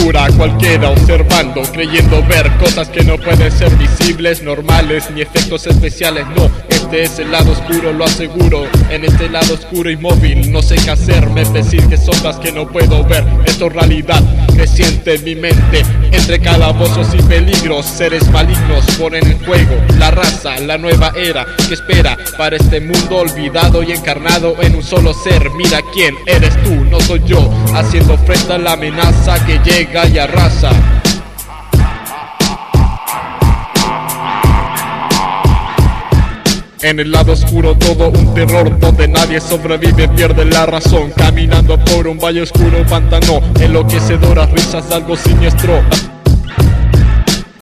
oscura, cualquiera observando, creyendo ver cosas que no pueden ser visibles, normales, ni efectos especiales, no. Este es el lado oscuro, lo aseguro. En este lado oscuro inmóvil, no sé qué hacer, me persiguen sombras que no puedo ver. Esto es realidad creciente en mi mente, entre calabozos y peligros, seres malignos ponen en juego la raza, la nueva era que espera para este mundo olvidado y encarnado en un solo ser. Mira quién eres tú, no soy yo, haciendo frente a la amenaza que llega y arrasa. En el lado oscuro todo un terror, donde nadie sobrevive, pierde la razón. Caminando por un valle oscuro, pantano, enloquecedoras risas, algo siniestro.